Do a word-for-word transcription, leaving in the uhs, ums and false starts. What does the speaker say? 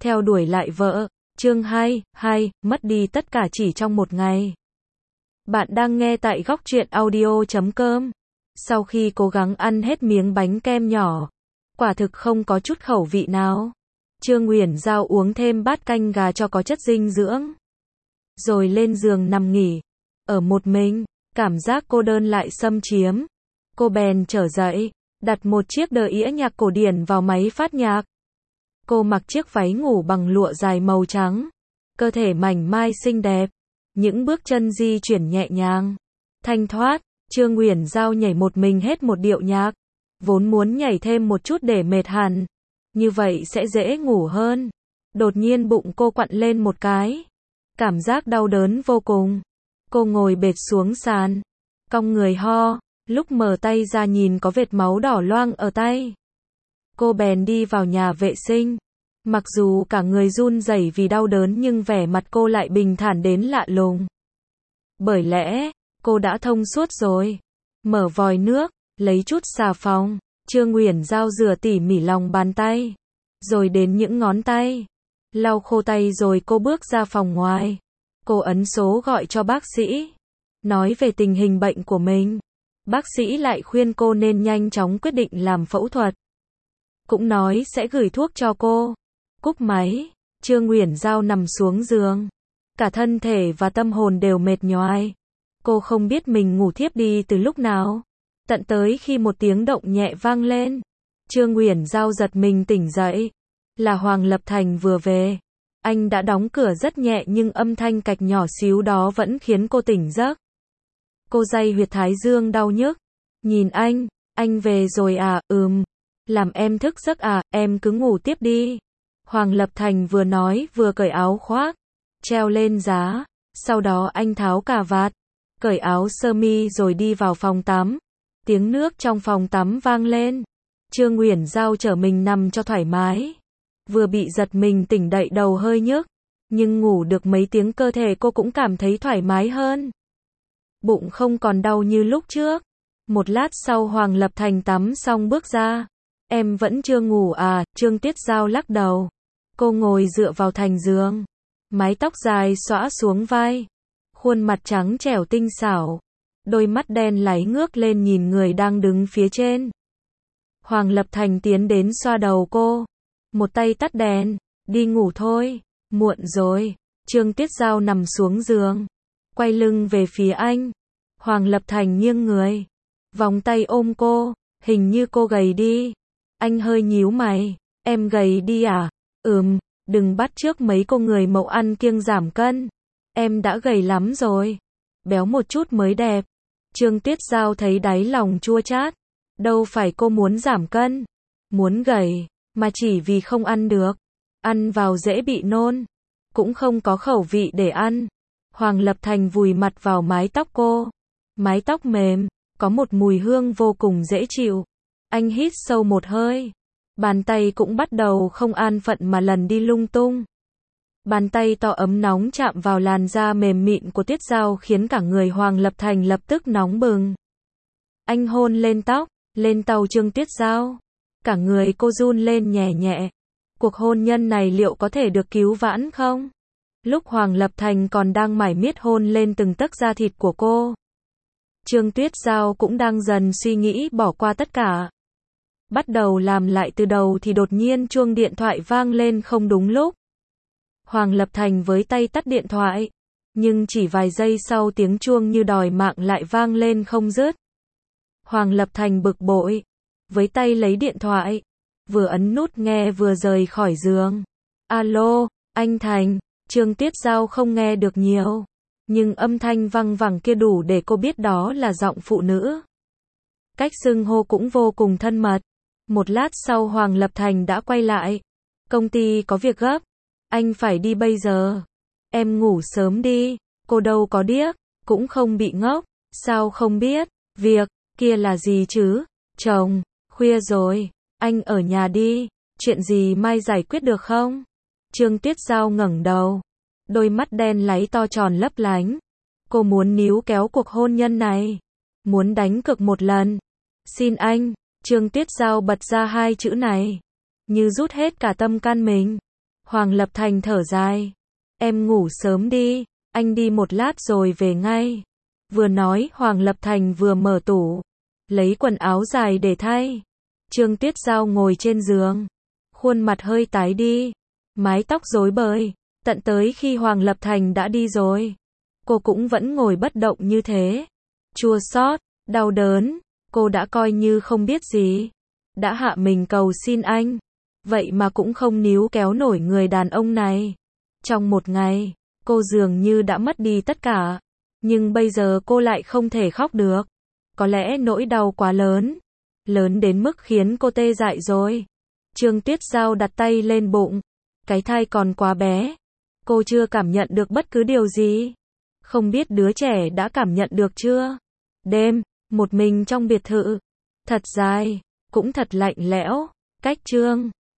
theo đuổi lại vợ. Chương hai, hai, mất đi tất cả chỉ trong một ngày. Bạn đang nghe tại góc truyện audio chấm com. Sau khi cố gắng ăn hết miếng bánh kem nhỏ, quả thực không có chút khẩu vị nào. Trương Uyển Giao uống thêm bát canh gà cho có chất dinh dưỡng, rồi lên giường nằm nghỉ. Ở một mình, cảm giác cô đơn lại xâm chiếm. Cô bèn trở dậy, đặt một chiếc đĩa nhạc cổ điển vào máy phát nhạc. Cô mặc chiếc váy ngủ bằng lụa dài màu trắng, cơ thể mảnh mai xinh đẹp, những bước chân di chuyển nhẹ nhàng, thanh thoát. Trương Uyển Giao nhảy một mình hết một điệu nhạc, vốn muốn nhảy thêm một chút để mệt hẳn, như vậy sẽ dễ ngủ hơn. Đột nhiên bụng cô quặn lên một cái, cảm giác đau đớn vô cùng. Cô ngồi bệt xuống sàn, cong người ho, lúc mở tay ra nhìn có vệt máu đỏ loang ở tay. Cô bèn đi vào nhà vệ sinh. Mặc dù cả người run rẩy vì đau đớn nhưng vẻ mặt cô lại bình thản đến lạ lùng. Bởi lẽ, cô đã thông suốt rồi. Mở vòi nước, lấy chút xà phòng. Trương Uyển Giao rửa tỉ mỉ lòng bàn tay, rồi đến những ngón tay. Lau khô tay rồi cô bước ra phòng ngoài. Cô ấn số gọi cho bác sĩ, nói về tình hình bệnh của mình. Bác sĩ lại khuyên cô nên nhanh chóng quyết định làm phẫu thuật. Cũng nói sẽ gửi thuốc cho cô. Cúp máy, Trương Uyển Giao nằm xuống giường. Cả thân thể và tâm hồn đều mệt nhoài. Cô không biết mình ngủ thiếp đi từ lúc nào. Tận tới khi một tiếng động nhẹ vang lên, Trương Uyển Giao giật mình tỉnh dậy. Là Hoàng Lập Thành vừa về. Anh đã đóng cửa rất nhẹ nhưng âm thanh cạch nhỏ xíu đó vẫn khiến cô tỉnh giấc. Cô day huyệt thái dương đau nhức. Nhìn anh, anh về rồi à? Ừm. Làm em thức giấc à? Em cứ ngủ tiếp đi. Hoàng Lập Thành vừa nói vừa cởi áo khoác, treo lên giá. Sau đó anh tháo cà vạt, cởi áo sơ mi rồi đi vào phòng tắm. Tiếng nước trong phòng tắm vang lên. Trương Uyển Giao trở mình nằm cho thoải mái. Vừa bị giật mình tỉnh dậy đầu hơi nhức, nhưng ngủ được mấy tiếng cơ thể cô cũng cảm thấy thoải mái hơn. Bụng không còn đau như lúc trước. Một lát sau Hoàng Lập Thành tắm xong bước ra. Em vẫn chưa ngủ à? Trương Tuyết Giao lắc đầu. Cô ngồi dựa vào thành giường, mái tóc dài xõa xuống vai, khuôn mặt trắng trẻo tinh xảo, đôi mắt đen láy ngước lên nhìn người đang đứng phía trên. Hoàng Lập Thành tiến đến xoa đầu cô, một tay tắt đèn. Đi ngủ thôi, muộn rồi. Trương Tuyết Giao nằm xuống giường, quay lưng về phía anh. Hoàng Lập Thành nghiêng người, vòng tay ôm cô. Hình như cô gầy đi. Anh hơi nhíu mày. Em gầy đi à? Ừm, đừng bắt chước mấy cô người mẫu ăn kiêng giảm cân. Em đã gầy lắm rồi. Béo một chút mới đẹp. Trương Tuyết Giao thấy đáy lòng chua chát. Đâu phải cô muốn giảm cân, muốn gầy, mà chỉ vì không ăn được. Ăn vào dễ bị nôn, cũng không có khẩu vị để ăn. Hoàng Lập Thành vùi mặt vào mái tóc cô. Mái tóc mềm, có một mùi hương vô cùng dễ chịu. Anh hít sâu một hơi. Bàn tay cũng bắt đầu không an phận mà lần đi lung tung. Bàn tay to ấm nóng chạm vào làn da mềm mịn của Tuyết Giao khiến cả người Hoàng Lập Thành lập tức nóng bừng. Anh hôn lên tóc, lên tàu Trương Tuyết Giao. Cả người cô run lên nhẹ nhẹ. Cuộc hôn nhân này liệu có thể được cứu vãn không? Lúc Hoàng Lập Thành còn đang mải miết hôn lên từng tấc da thịt của cô, Trương Tuyết Giao cũng đang dần suy nghĩ bỏ qua tất cả. Bắt đầu làm lại từ đầu thì đột nhiên chuông điện thoại vang lên không đúng lúc. Hoàng Lập Thành với tay tắt điện thoại, nhưng chỉ vài giây sau tiếng chuông như đòi mạng lại vang lên không dứt. Hoàng Lập Thành bực bội, với tay lấy điện thoại, vừa ấn nút nghe vừa rời khỏi giường. Alo, anh Thành. Trương Tuyết Giao không nghe được nhiều, nhưng âm thanh văng vẳng kia đủ để cô biết đó là giọng phụ nữ. Cách xưng hô cũng vô cùng thân mật. Một lát sau Hoàng Lập Thành đã quay lại. Công ty có việc gấp, anh phải đi bây giờ. Em ngủ sớm đi. Cô đâu có điếc, cũng không bị ngốc. Sao không biết? Việc kia là gì chứ? Chồng, khuya rồi, anh ở nhà đi. Chuyện gì mai giải quyết được không? Trương Tuyết Giao ngẩng đầu, đôi mắt đen láy to tròn lấp lánh. Cô muốn níu kéo cuộc hôn nhân này, muốn đánh cược một lần. Xin anh. Trương Tuyết Giao bật ra hai chữ này, như rút hết cả tâm can mình. Hoàng Lập Thành thở dài. Em ngủ sớm đi, anh đi một lát rồi về ngay. Vừa nói Hoàng Lập Thành vừa mở tủ, lấy quần áo dài để thay. Trương Tuyết Giao ngồi trên giường, khuôn mặt hơi tái đi, mái tóc rối bời, tận tới khi Hoàng Lập Thành đã đi rồi, cô cũng vẫn ngồi bất động như thế. Chua xót, đau đớn, cô đã coi như không biết gì, đã hạ mình cầu xin anh, vậy mà cũng không níu kéo nổi người đàn ông này. Trong một ngày, cô dường như đã mất đi tất cả, nhưng bây giờ cô lại không thể khóc được. Có lẽ nỗi đau quá lớn, lớn đến mức khiến cô tê dại rồi. Trương Tuyết Giao đặt tay lên bụng, cái thai còn quá bé, cô chưa cảm nhận được bất cứ điều gì. Không biết đứa trẻ đã cảm nhận được chưa? Đêm, một mình trong biệt thự, thật dài, cũng thật lạnh lẽo, cách Trương